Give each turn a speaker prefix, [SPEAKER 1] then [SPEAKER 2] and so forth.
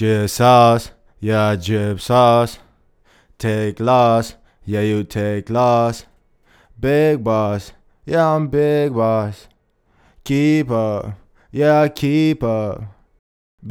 [SPEAKER 1] Drip sauce, yeah, drip sauce. Take loss, yeah, you take loss. Big boss, yeah, I'm big boss. Keep up, yeah, keep up.